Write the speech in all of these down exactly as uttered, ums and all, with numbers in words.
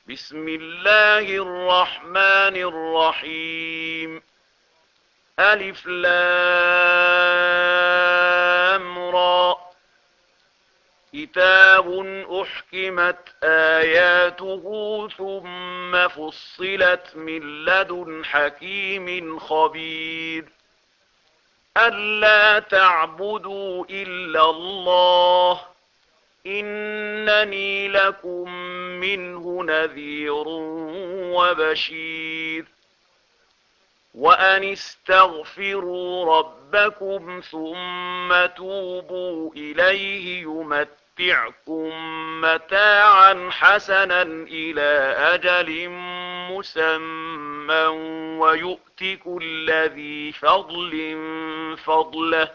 بسم الله الرحمن الرحيم. ألف لام را. كتاب أحكمت آياته ثم فصلت من لدن حكيم خبير. ألا تعبدوا إلا الله إنني لكم منه نذير وبشير. وأن استغفروا ربكم ثم توبوا إليه يمتعكم متاعا حسنا إلى أجل مسمى ويؤت كل ذي فضل فضله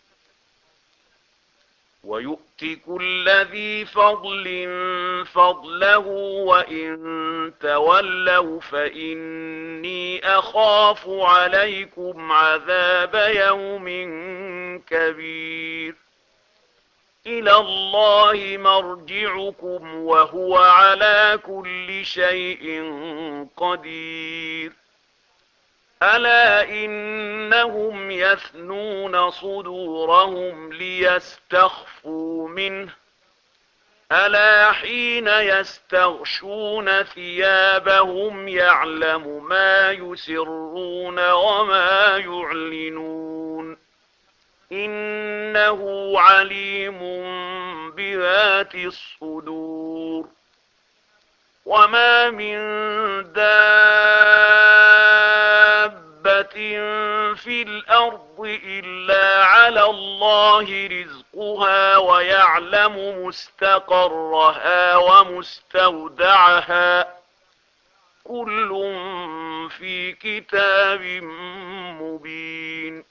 ويؤت كل ذي فضل فضله وإن تولوا فإني أخاف عليكم عذاب يوم كبير. إلى الله مرجعكم وهو على كل شيء قدير. ألا إنهم يثنون صدورهم ليستخفوا منه ألا حين يستغشون ثيابهم يعلم ما يسرون وما يعلنون إنه عليم بذات الصدور. وما من دابة في الأرض إلا على الله رزقها ويعلم مستقرها ومستودعها كل في كتاب مبين.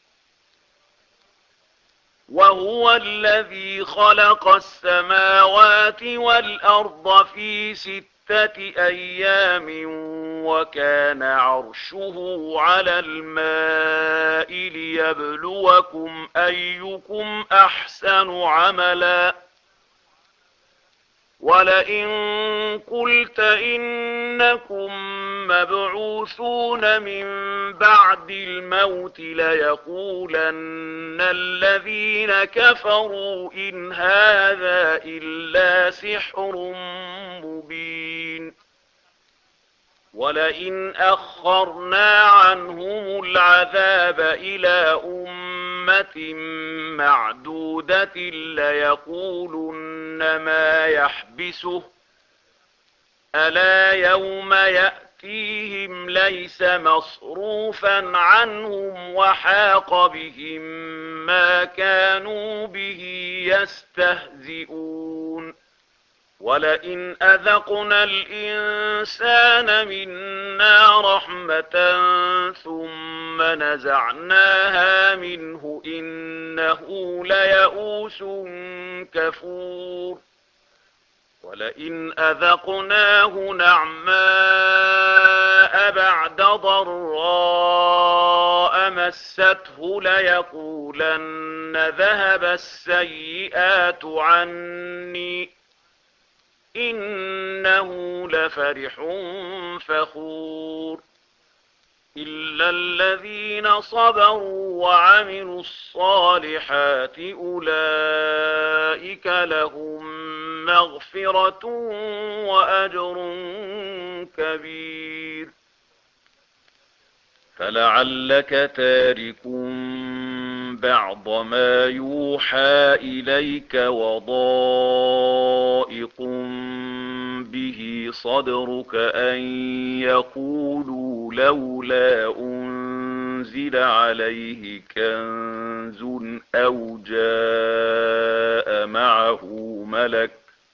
وهو الذي خلق السماوات والأرض في ستة أيام وكان عرشه على الماء ليبلوكم أيكم أحسن عملا. ولئن قلت إنكم مبعوثون من بعد الموت ليقولن الذين كفروا إن هذا إلا سحر مبين. ولئن أخرنا عنهم العذاب إلى أمة معدودة ليقولن ما يحبسه ألا يوم يأتيهم ليس مصروفا عنهم وحاق بهم ما كانوا به يستهزئون. ولئن أذقنا الإنسان منا رحمة ثم نزعناها منه إنه ليئوس كفور. ولئن أذقناه نعماء بعد ضراء مسته ليقولن ذهب السيئات عني إنه لفرح فخور. إلا الذين صبروا وعملوا الصالحات أولئك لهم مغفرة وأجر كبير. فلعلك تارك بعض ما يوحى إليك وضائق به صدرك أن يقولوا لولا أنزل عليه كنز أو جاء معه ملك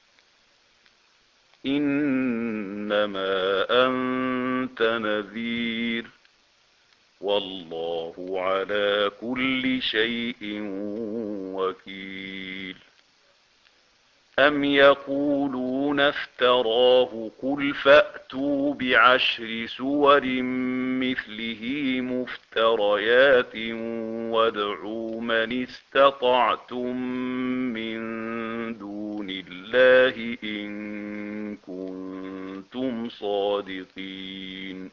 إنما أنت نذير والله على كل شيء وكيل. أم يقولون افتراه قل فأتوا بعشر سور مثله مفتريات وادعوا من استطعتم من دون الله إن كنتم كنتم صادقين.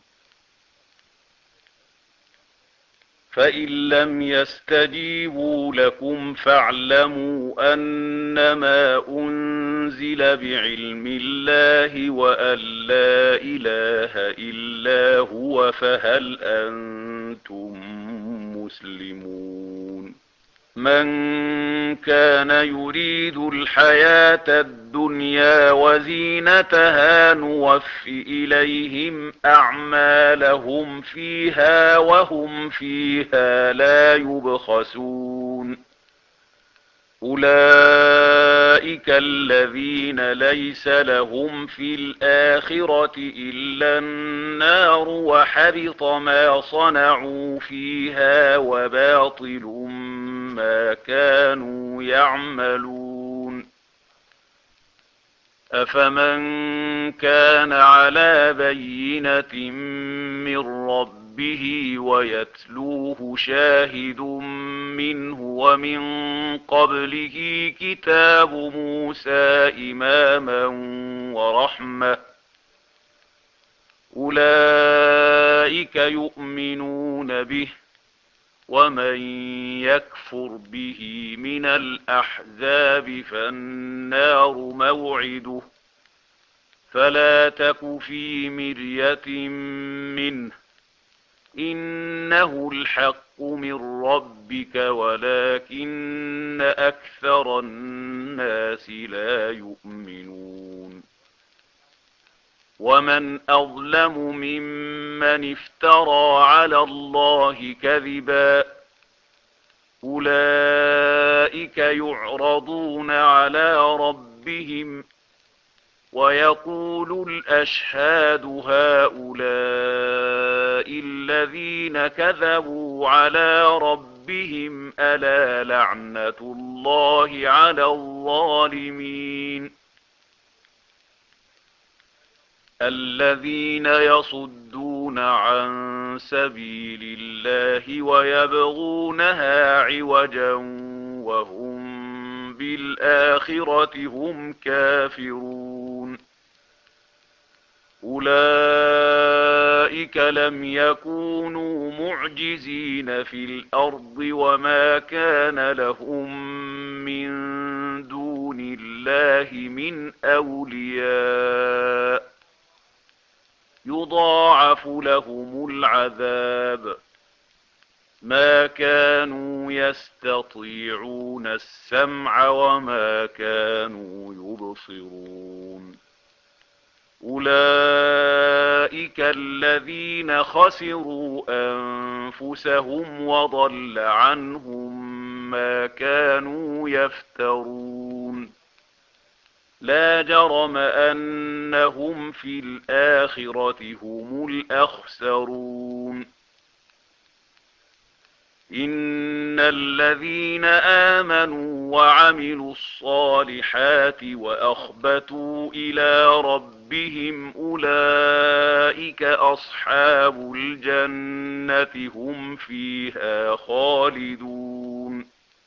فإن لم يستجيبوا لكم فاعلموا أنما أنزل بعلم الله وأن لا إله إلا هو فهل أنتم مسلمون. من كان يريد الحياة الدنيا وزينتها نوف إليهم أعمالهم فيها وهم فيها لا يبخسون. أولئك الذين ليس لهم في الآخرة إلا النار وحبط ما صنعوا فيها وباطل ما كانوا يعملون. أفمن كان على بينة من ربه ويتلوه شاهد منه ومن قبله كتاب موسى إماما ورحمة أولئك يؤمنون به ومن يكفر به من الأحزاب فالنار موعده فلا تك في مرية منه إنه الحق من ربك ولكن أكثر الناس لا يؤمنون. ومن أظلم ممن افترى على الله كذبا أولئك يعرضون على ربهم ويقول الأشهاد هؤلاء الذين كذبوا على ربهم ألا لعنة الله على الظالمين. الذين يصدون عن سبيل الله ويبغونها عوجا وهم بالآخرة هم كافرون. أولئك لم يكونوا معجزين في الأرض وما كان لهم من دون الله من أولياء يضاعف لهم العذاب ما كانوا يستطيعون السمع وما كانوا يبصرون. أولئك الذين خسروا أنفسهم وضل عنهم ما كانوا يفترون. لا جرم أنهم في الآخرة هم الأخسرون. إن الذين آمنوا وعملوا الصالحات وأخبتوا إلى ربهم أولئك أصحاب الجنة هم فيها خالدون.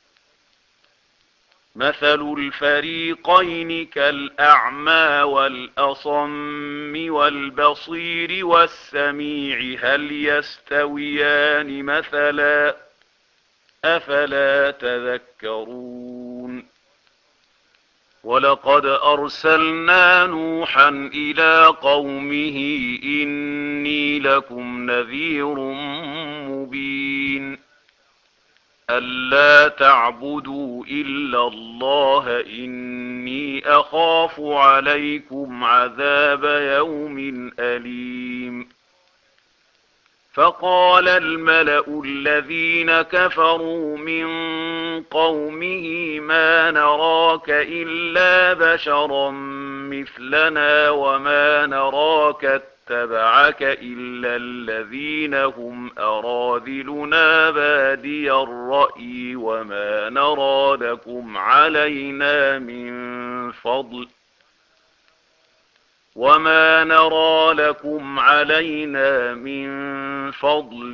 مثل الفريقين كالأعمى والأصم والبصير والسميع هل يستويان مثلا أفلا تذكرون. ولقد أرسلنا نوحا إلى قومه إني لكم نذير مبين ألا تعبدوا إلا الله إني أخاف عليكم عذاب يوم أليم. فقال الملأ الذين كفروا من قومه ما نراك إلا بشرا مثلنا وما نراك اتبعك إلا الذين هم أراذلنا بادي الرأي وما نرى لكم علينا من فضل وما نرى لكم علينا من فضل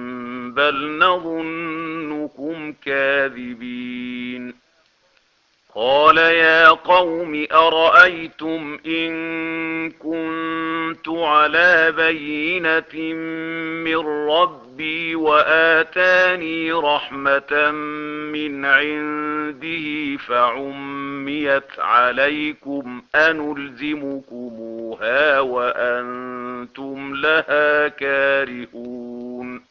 بل نظنكم كاذبين. قال يا قوم أرأيتم إن كنت على بينة من ربي وآتاني رحمة من عنده فعميت عليكم أنلزمكموها وأنتم لها كارهون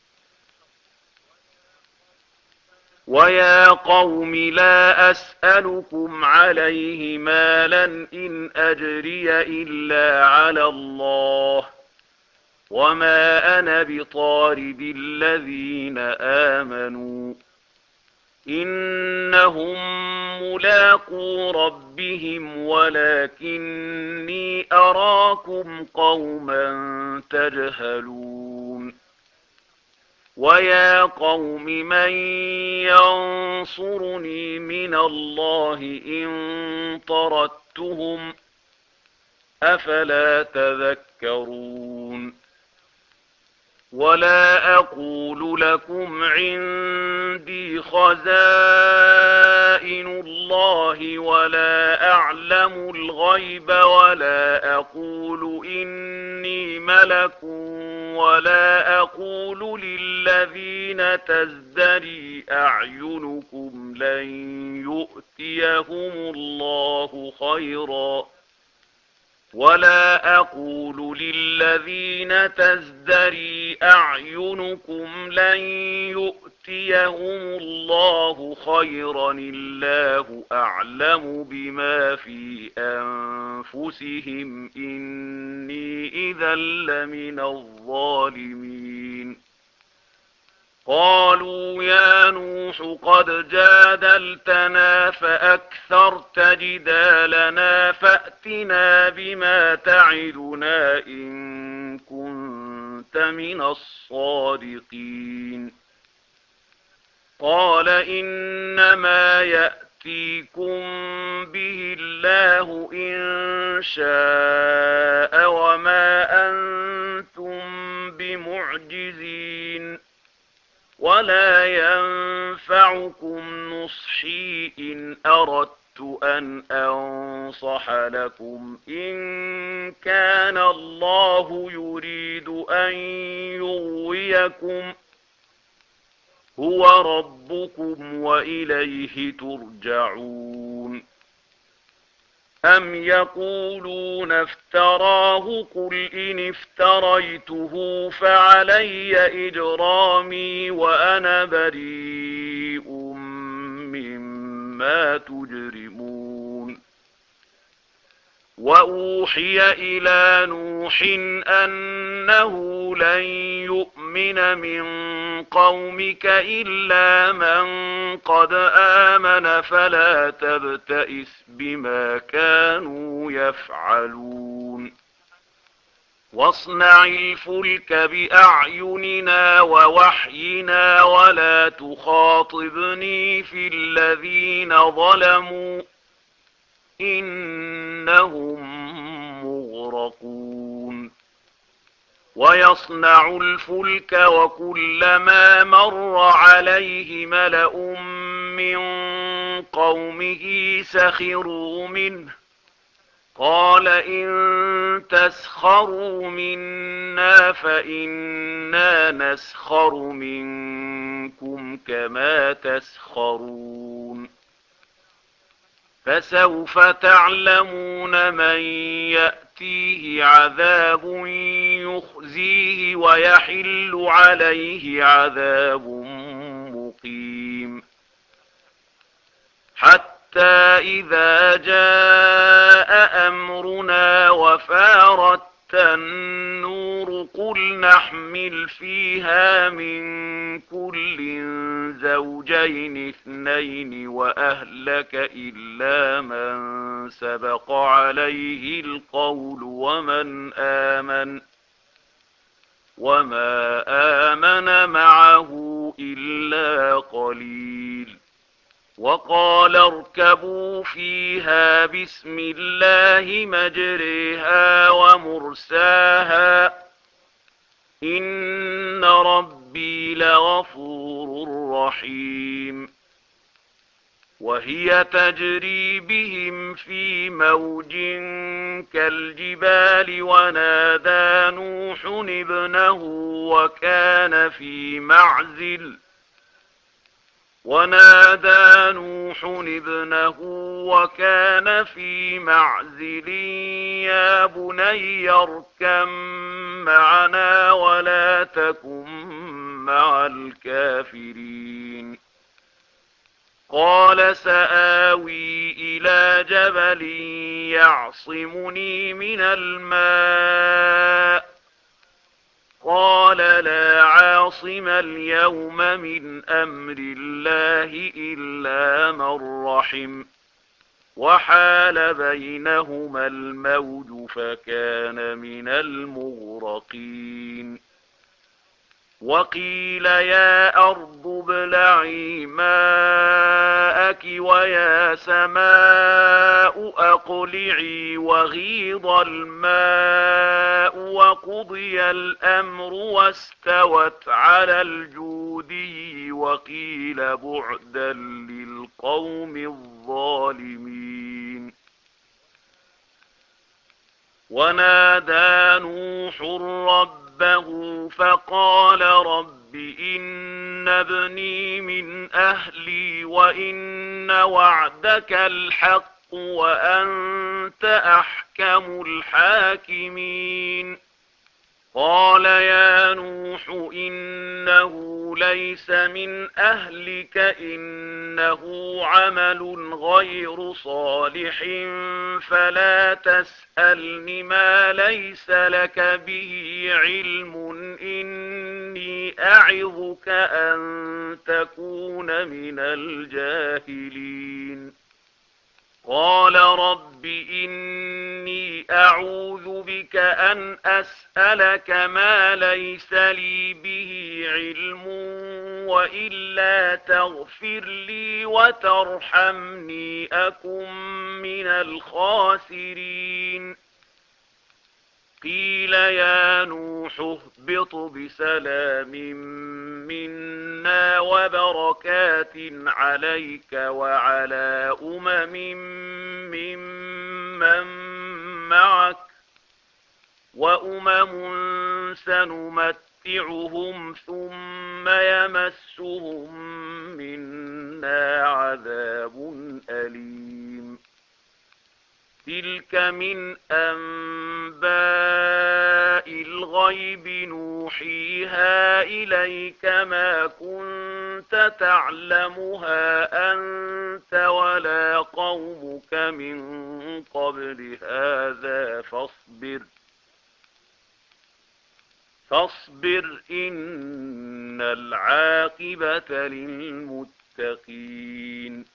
ويا قوم لا أسألكم عليه مالا إن أجري إلا على الله وما أنا بطارد الذين آمنوا إنهم ملاقو ربهم ولكني أراكم قوما تجهلون ويا قوم من ينصرني من الله إن طردتهم أفلا تذكرون ولا أقول لكم عندي خزائن الله ولا أعلم الغيب ولا أقول إني ملك ولا أقول للذين تزدري أعينكم لن يؤتيهم الله خيرا ولا أقول للذين تزدري أعينكم لن يؤتيهم الله خيرا الله أعلم بما في أنفسهم إني إذا لمن الظالمين قالوا يا نوح قد جادلتنا فأكثرت جدالنا فأتنا بما تعدنا إن كنت من الصادقين قال إنما يأتيكم به الله إن شاء وما أنتم بمعجزين ولا ينفعكم نصحي إن أردت أن أنصح لكم إن كان الله يريد أن يغويكم هو ربكم وإليه ترجعون أم يقولون افتراه قل إن افتريته فعلي إجرامي وأنا بريء مما تجرمون وأوحي إلى نوح أنه لن يؤمن من قومك إلا من قد آمن فلا تبتئس بما كانوا يفعلون واصنع الفلك بأعيننا ووحينا ولا تخاطبني في الذين ظلموا إنهم مغرقون ويصنع الفلك وكلما مر عليه ملأ من قومه سخروا منه قال إن تسخروا منا فإنا نسخر منكم كما تسخرون فسوف تعلمون من يأتيه عذاب يخزيه ويحل عليه عذاب مقيم حتى إذا جاء أمرنا وفارت النور قل نحمل فيها من كل زوجين اثنين وأهلك إلا من سبق عليه القول ومن آمن وما آمن معه إلا قليل وقال اركبوا فيها بسم الله مجريها ومرساها إن ربي لغفور رحيم وهي تجري بهم في موج كالجبال ونادى نوح ابنه وكان في معزل ونادى نوح ابنه وكان في معزل يا بني اركب معنا ولا تكن مع الكافرين قال سآوي إلى جبل يعصمني من الماء قال لا عاصم اليوم من أمر الله إلا من رحم وحال بينهما الموج فكان من المغرقين وقيل يا أرض ابلعي ماءك ويا سماء أقلعي وغيض الماء وقضي الأمر واستوت على الجودي وقيل بعدا للقوم الظالمين ونادى نوح ربه فقال رب إن ابني من أهلي وإن وعدك الحق وأنت أحكم الحاكمين قال يا نوح إنه ليس من أهلك إنه عمل غير صالح فلا تسألني ما ليس لك به علم إني أعظك أن تكون من الجاهلين قال رب إني أعوذ بك أن أسألك ما ليس لي به علم وإلا تغفر لي وترحمني أكن من الخاسرين قيل يا نوح اهبط بسلام منا وبركات عليك وعلى أمم ممن معك وأمم سنمتعهم ثم يمسهم منا عذاب أليم تلك من أنباء الغيب نوحيها إليك ما كنت تعلمها أنت ولا قومك من قبل هذا فاصبر فاصبر إن العاقبة للمتقين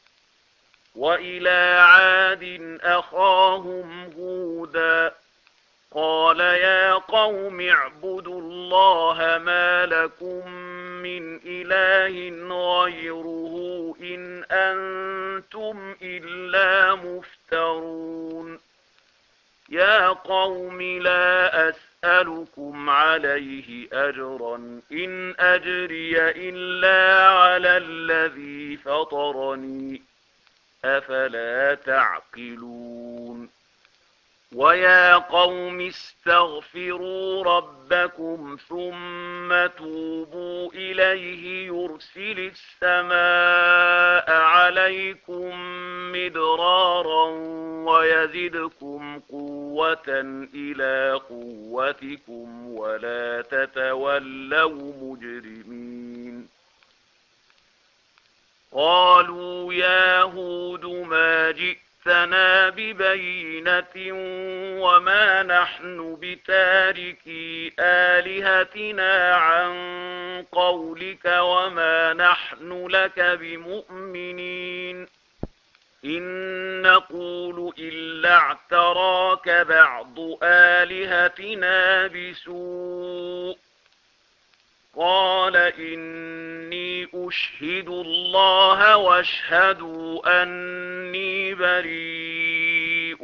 وإلى عاد أخاهم هودا قال يا قوم اعبدوا الله ما لكم من إله غيره إن أنتم إلا مفترون يا قوم لا أسألكم عليه أجرا إن أجري إلا على الذي فطرني أفلا تعقلون ويا قوم استغفروا ربكم ثم توبوا إليه يرسل السماء عليكم مدرارا ويزدكم قوة إلى قوتكم ولا تتولوا مجرمين قالوا يا هود ما جئتنا ببينة وما نحن بتاركي آلهتنا عن قولك وما نحن لك بمؤمنين إن نقول إلا اعتراك بعض آلهتنا بسوء قال إني أشهد الله واشهدوا أني بريء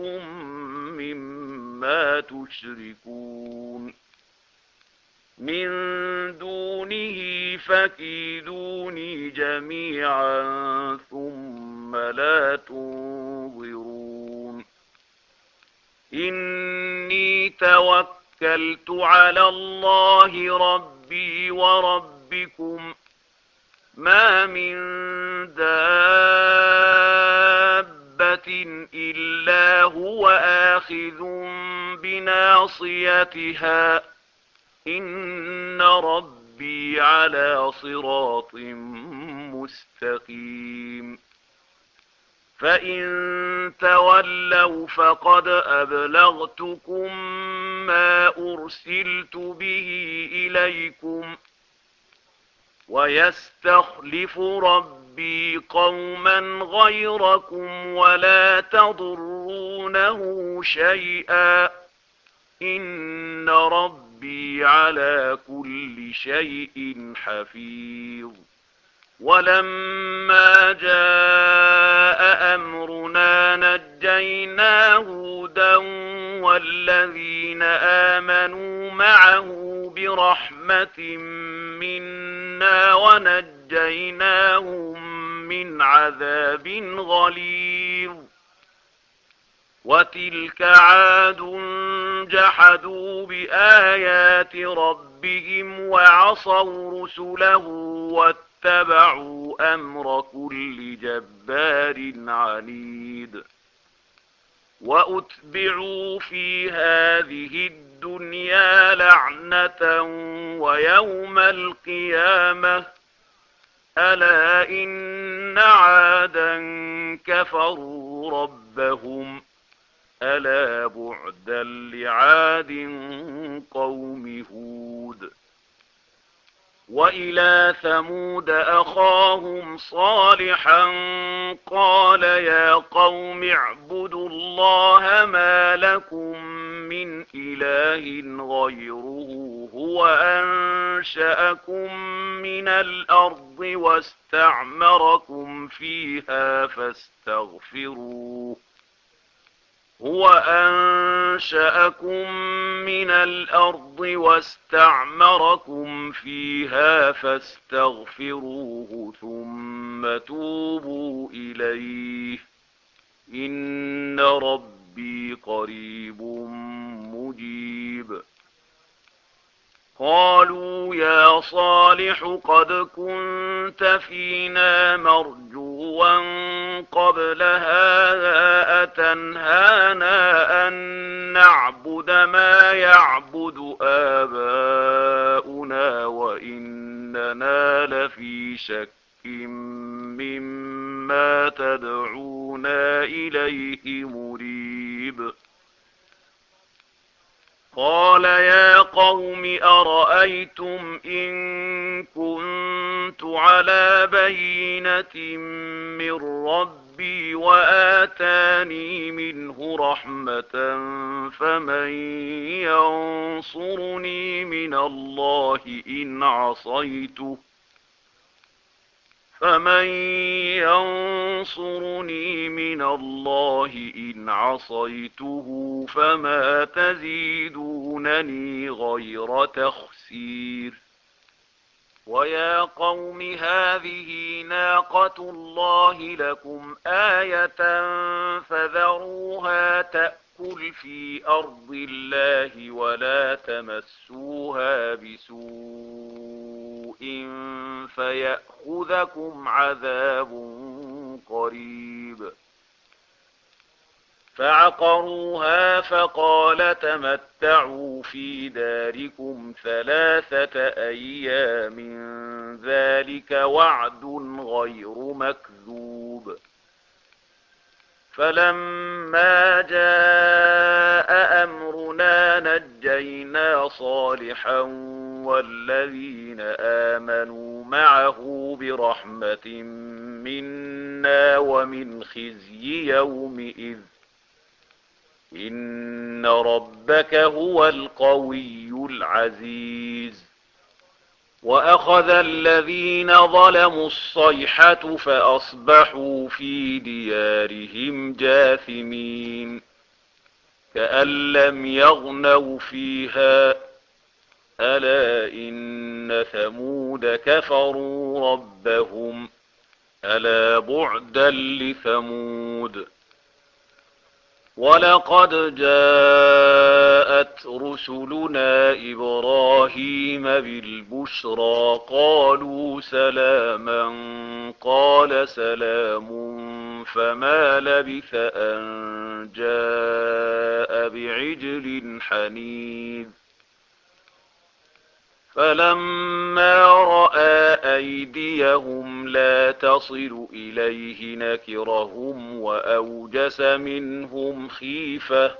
مما تشركون من دونه ربي فكيدوني جميعا ثم لا تنظرون إني توكلت على الله ربي وربكم ما من دابة إلا هو آخذ بناصيتها إن ربي على صراط مستقيم فإن تولوا فقد أبلغتكم ما أرسلت به إليكم ويستخلف ربي قوما غيركم ولا تضرونه شيئا إن ربي على كل شيء حفيظ ولما جاء أمرنا نجينا هودا والذين آمنوا معه برحمة منا ونجيناهم من عذاب غليظ وتلك عاد جحدوا بآيات ربهم وعصوا رسله واتبعوا أمر كل جبار عنيد وأتبعوا في هذه الدنيا لعنة ويوم القيامة ألا إن عادا كفروا ربهم ألا بعدا لعاد قوم هود وإلى ثمود أخاهم صالحا قال يا قوم اعبدوا الله ما لكم من إله غيره هو أنشأكم من الأرض واستعمركم فيها فاستغفروه هو أنشأكم من الأرض واستعمركم فيها فاستغفروه ثم توبوا إليه إن ربي قريب مجيب قالوا يا صالح قد كنت فينا مرجوا قبل هذا أتنهانا أن نعبد ما يعبد آباؤنا وإننا لفي شك مما تدعونا إليه مريب قال يا قوم أرأيتم إن كنت على بينة من ربي وآتاني منه رحمة فمن ينصرني من الله إن عصيته فمن ينصرني من الله إن عصيته فما تزيدونني غير تخسير ويا قوم هذه ناقة الله لكم آية فذروها تأكل في أرض الله ولا تمسوها بسوء فيأخذكم عذاب قريب فعقروها فقال تمتعوا في داركم ثلاثة أيام ذلك وعد غير مكذوب فلما جاء أمرنا نجينا صالحا والذين آمنوا معه برحمة منا ومن خزي يومئذ إن ربك هو القوي العزيز وأخذ الذين ظلموا الصيحة فأصبحوا في ديارهم جاثمين كأن لم يغنوا فيها ألا إن ثمود كفروا ربهم ألا بعدا لثمود ولقد جاءت رسلنا إبراهيم بالبشرى قالوا سلاما قال سلام فما لبث أن جاء بعجل حنيذ فلما رأى أيديهم لا تصل إليه نكرهم وأوجس منهم خيفة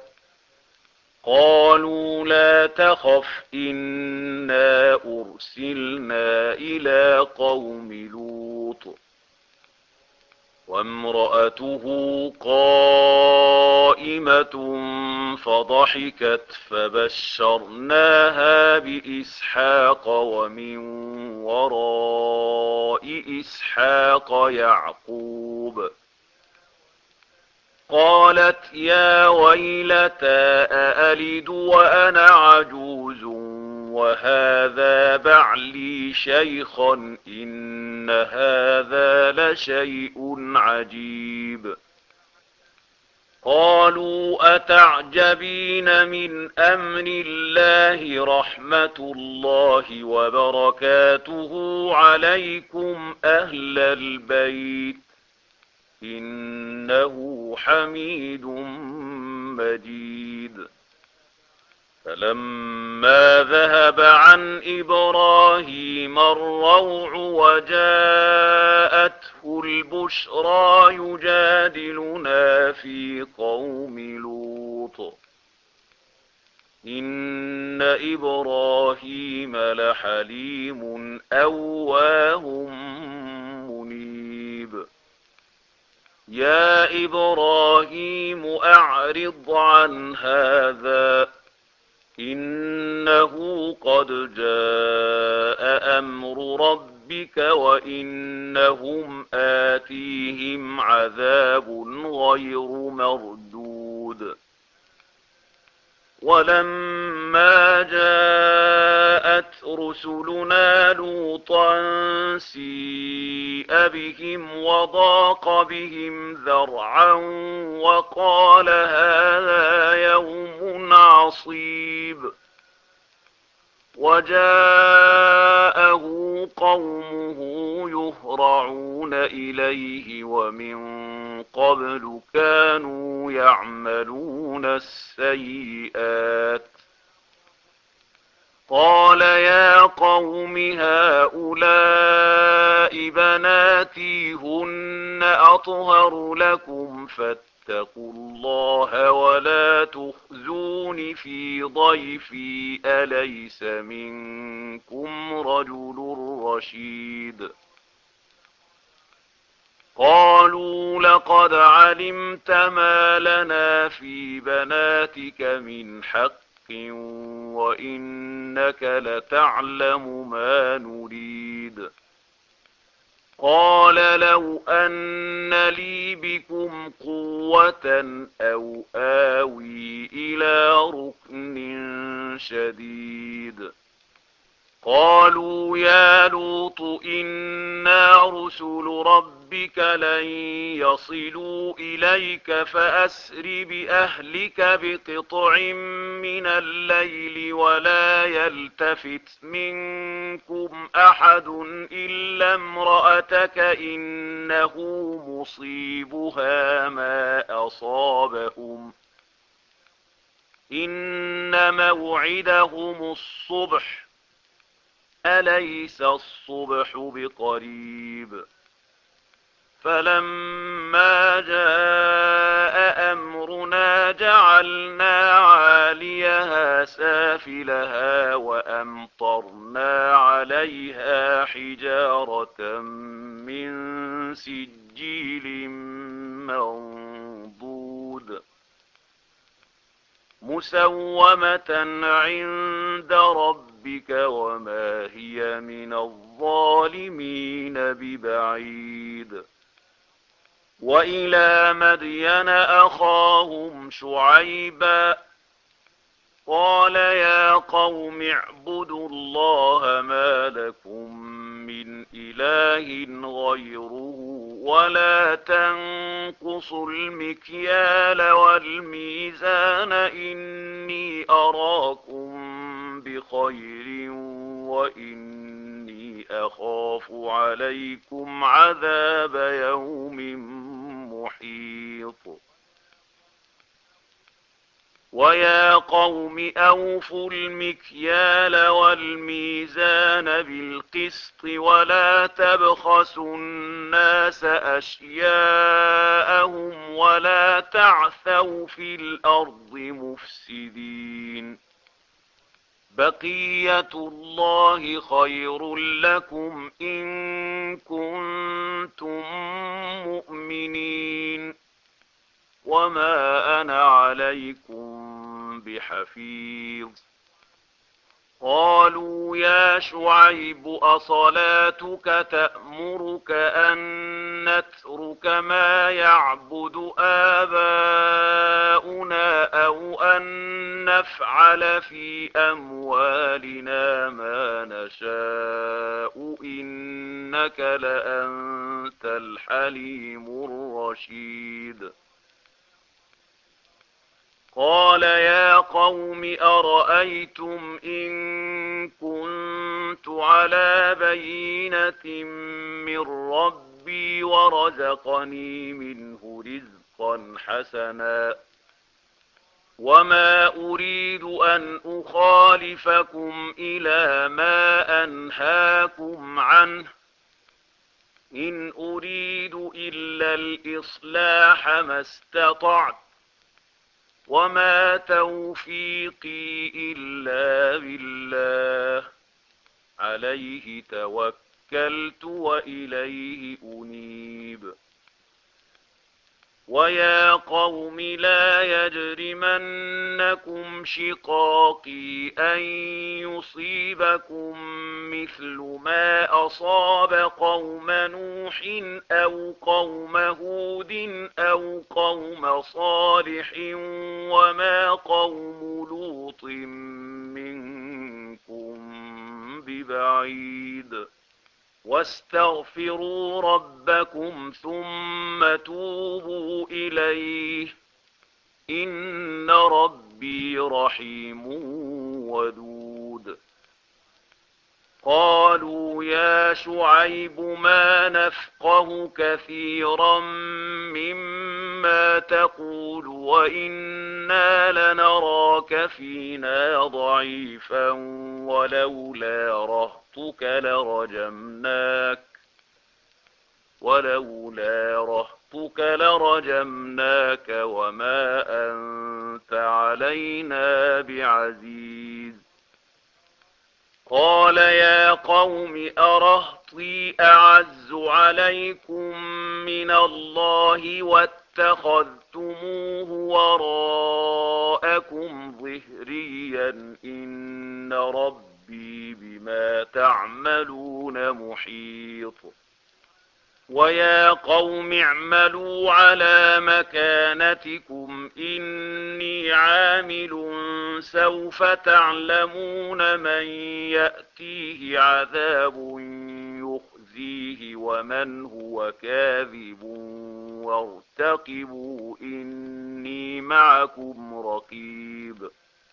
قالوا لا تخف إنا أرسلنا إلى قوم لوط وامرأته قائمة فضحكت فبشرناها بإسحاق ومن وراء إسحاق يعقوب قالت يا ويلتى أألد وأنا عجوز وهذا بعلي شيخا إن هذا لشيء عجيب قالوا أتعجبين من أمر الله رحمة الله وبركاته عليكم أهل البيت إنه حميد مجيد فلما ذهب عن إبراهيم الروع وجاءته البشرى يجادلنا في قوم لوط إن إبراهيم لحليم أواه منيب يا إبراهيم أعرض عن هذا إنه قد جاء أمر ربك وإنهم آتيهم عذاب غير مردود ولما جاءت رسلنا لوطا سيء بهم وضاق بهم ذرعا وقال هذا يوم عصيب وجاءه قومه يهرعون إليه ومن قبل كانوا يعملون السيئات قال يا قوم هؤلاء بناتي هن أطهر لكم فاتقوا الله ولا تخزون في ضيفي أليس منكم رجل رشيد قالوا لقد علمت ما لنا في بناتك من حق وإنك لتعلم ما نريد قال لو أن لي بكم قوة أو آوي إلى ركن شديد قالوا يا لوط إنا رسل ربك لن يصلوا إليك فأسر بأهلك بقطع من الليل ولا يلتفت منكم أحد إلا امرأتك إنه مصيبها ما أصابهم إن موعدهم الصبح أليس الصبح بقريب فلما جاء أمرنا جعلنا عاليها سافلها وأمطرنا عليها حجارة من سجيل منضود مسومة عند ربك وما هي من الظالمين ببعيد وإلى مدين أخاهم شعيبا قال يا قوم اعبدوا الله ما لكم من إله غيره ولا تنقصوا المكيال والميزان إني أراكم بخير وإني أخاف عليكم عذاب يوم محيط ويا قوم أوفوا المكيال والميزان بالقسط ولا تبخسوا الناس أشياءهم ولا تعثوا في الأرض مفسدين بقية الله خير لكم إن كنتم مؤمنين وما أنا عليكم بحفيظ قالوا يا شعيب أصلاتك تأمرك أن نترك ما يعبد آباؤنا أو أن نفعل في أموالنا ما نشاء إنك لأنت الحليم الرشيد قال يا قوم أرأيتم إن كنت على بينة من ربي ورزقني منه رزقا حسنا وما أريد أن أخالفكم إلى ما أنهاكم عنه إن أريد إلا الإصلاح ما استطعت وما توفيقي إلا بالله عليه توكلت وإليه أنيب ويا قوم لا يجرمنكم شقاقي أن يصيبكم مثل ما أصاب قوم نوح أو قوم هود أو قوم صالح وما قوم لوط منكم ببعيد واستغفروا ربكم ثم توبوا إليه إن ربي رحيم ودود قالوا يا شعيب ما نفقه كثيرا مما تقول وإنا لنراك فينا ضعيفا ولولا رهطك لرجمناك ولولا رهطك لرجمناك وما أنت علينا بعزيز قال يا قوم أرهطي أعز عليكم من الله واتخذتموه وراءكم ظهريا إن ربي بما تعملون محيط ويا قوم اعملوا على مكانتكم إني عامل سوف تعلمون من يأتيه عذاب يخزيه ومن هو كاذب وارتقبوا إني معكم رقيب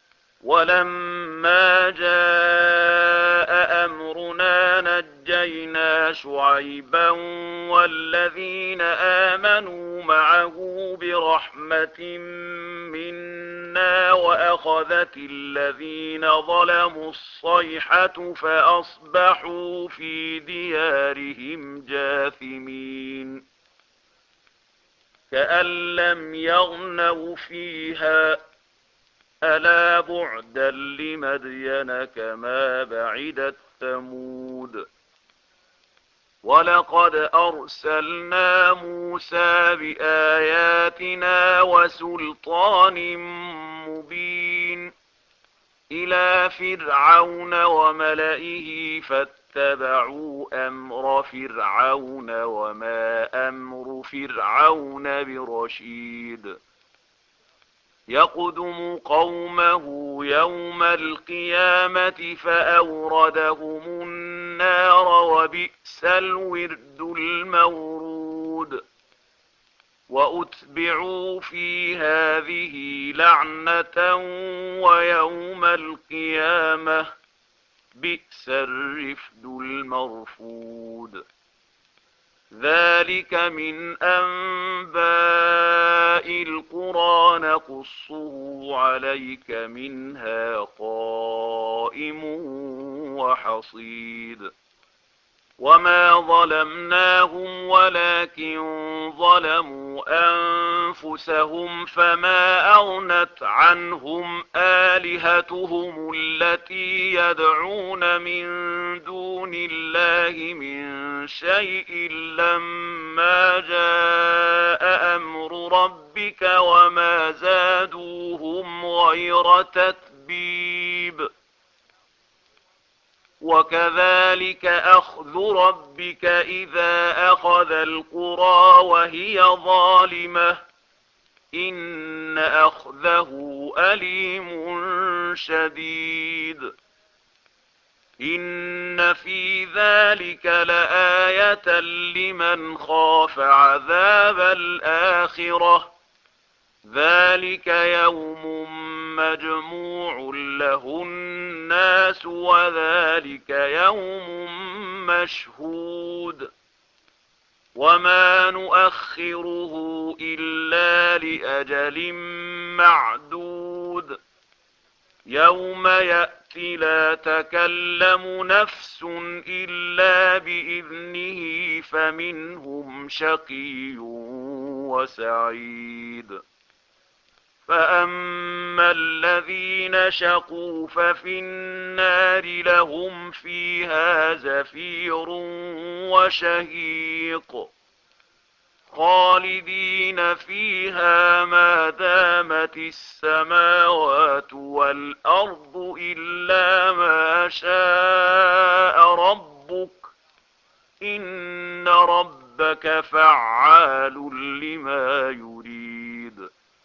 ولما جاء أمرنا نجينا شعيبا والذين آمنوا معه برحمة منا وأخذت الذين ظلموا الصيحة فأصبحوا في ديارهم جاثمين كأن لم يغنوا فيها ألا بعدا لمدين كما بعدت ثمود ولقد أرسلنا موسى بآياتنا وسلطان مبين إلى فرعون وملئه فاتبعوا أمر فرعون وما أمر فرعون برشيد يقدم قومه يوم القيامة فأوردهم النار وبئس الورد المورود وأتبعوا في هذه لعنة ويوم القيامة بئس الرفد المرفود ذلك من أنباء القرى نقصه عليك منها قائم وحصيد وما ظلمناهم ولكن ظلموا أنفسهم فما أغنت عنهم آلهتهم التي يدعون من دون الله من شيء لما جاء أمر ربك وما زادوهم غير تتبيب وكذلك أخذ ربك إذا أخذ القرى وهي ظالمة إن أخذه أليم شديد إن في ذلك لآية لمن خاف عذاب الآخرة ذلك يوم مجموع له الناس وذلك يوم مشهود وما نؤخره إلا لأجل معدود يوم يأتي لا تكلم نفس إلا بإذنه فمنهم شقي وسعيد فأما الذين شقوا ففي النار لهم فيها زفير وشهيق خالدين فيها ما دامت السماوات والأرض إلا ما شاء ربك إن ربك فعال لما يريد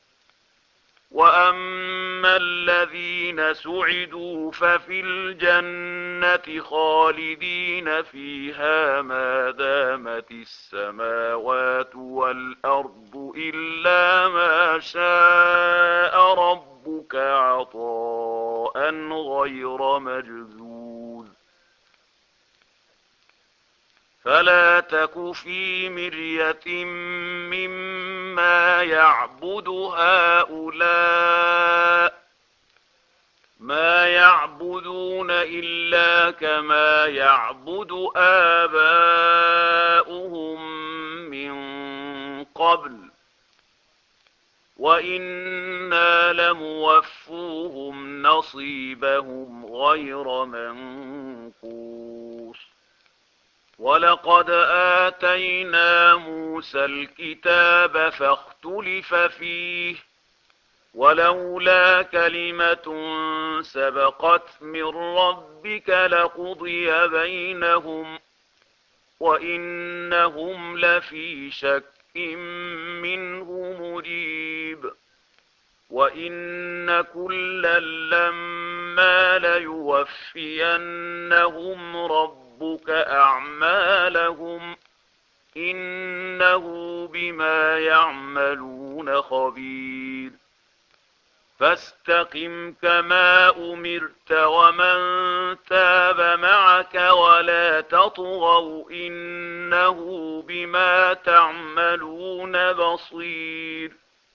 وأما الذين سعدوا ففي الجنة خالدين فيها ما دامت السماوات والأرض إلا ما شاء ربك عطاء غير مجذوذ فلا تك في مرية مما يعبد هؤلاء ما يعبدون إلا كما يعبد آباؤهم من قبل وإنا لموفوهم نصيبهم غير منقوص ولقد آتينا موسى الكتاب فاختلف فيه ولولا كلمة سبقت من ربك لقضي بينهم وإنهم لفي شك منه مريب وإن كلا لما ليوفينهم ربك أعمالهم إنه بما يعملون خبير فاستقم كما أمرت ومن تاب معك ولا تطغوا إنه بما تعملون بصير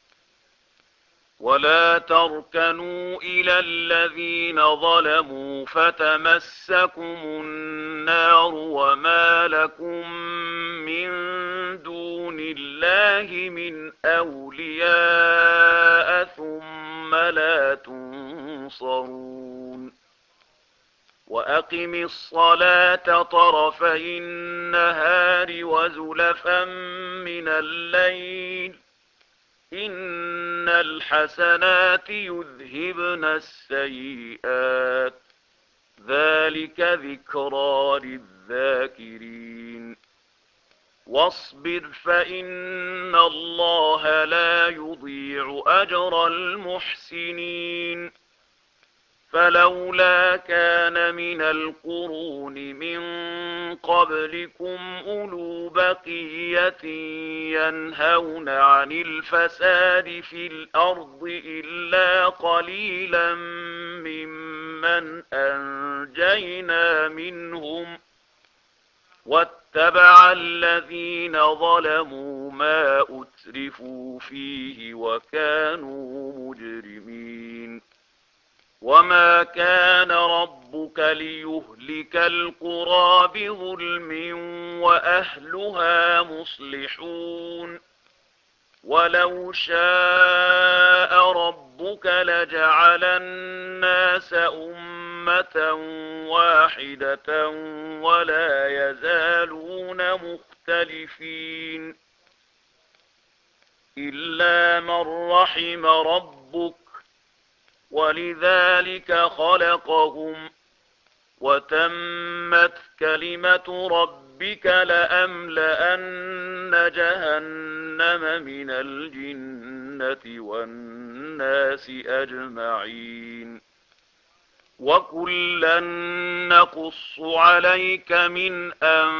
ولا تركنوا إلى الذين ظلموا فتمسكم النار وما لكم من دون الله من أولياء ثم لا تنصرون وأقم الصلاة طرفي النهار وزلفا من الليل إن الحسنات يذهبن السيئات ذلك ذكرى للذاكرين واصبر فإن الله لا يضيع أجر المحسنين فلولا كان من القرون من قبلكم أولو بقية ينهون عن الفساد في الأرض إلا قليلا ممن أنجينا منهم واتبع الذين ظلموا ما أترفوا فيه وكانوا مجرمين وما كان ربك ليهلك القرى بظلم وأهلها مصلحون ولو شاء ربك لجعل الناس أمة واحدة ولا يزالون مختلفين إلا من رحم ربك ولذلك خلقهم وتمت كلمة ربك لأملأن جهنم من الجنة والناس أجمعين وكلا نقص عليك من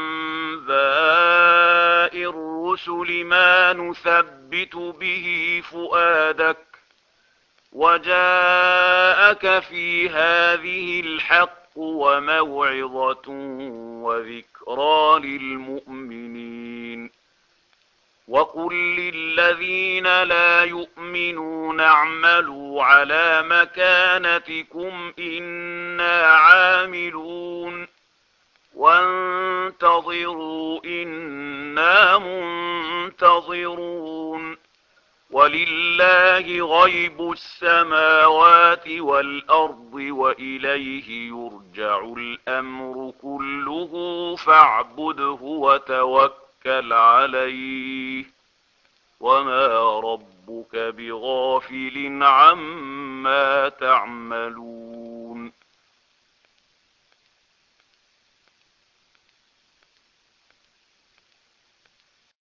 أنباء الرسل ما نثبت به فؤادك وجاءك في هذه الحق وموعظة وذكرى للمؤمنين وقل للذين لا يؤمنون اعملوا على مكانتكم إنا عاملون وانتظروا إنا منتظرون ولله غيب السماوات والأرض وإليه يرجع الأمر كله فاعبده وتوكل عليه وما ربك بغافل عما تعملون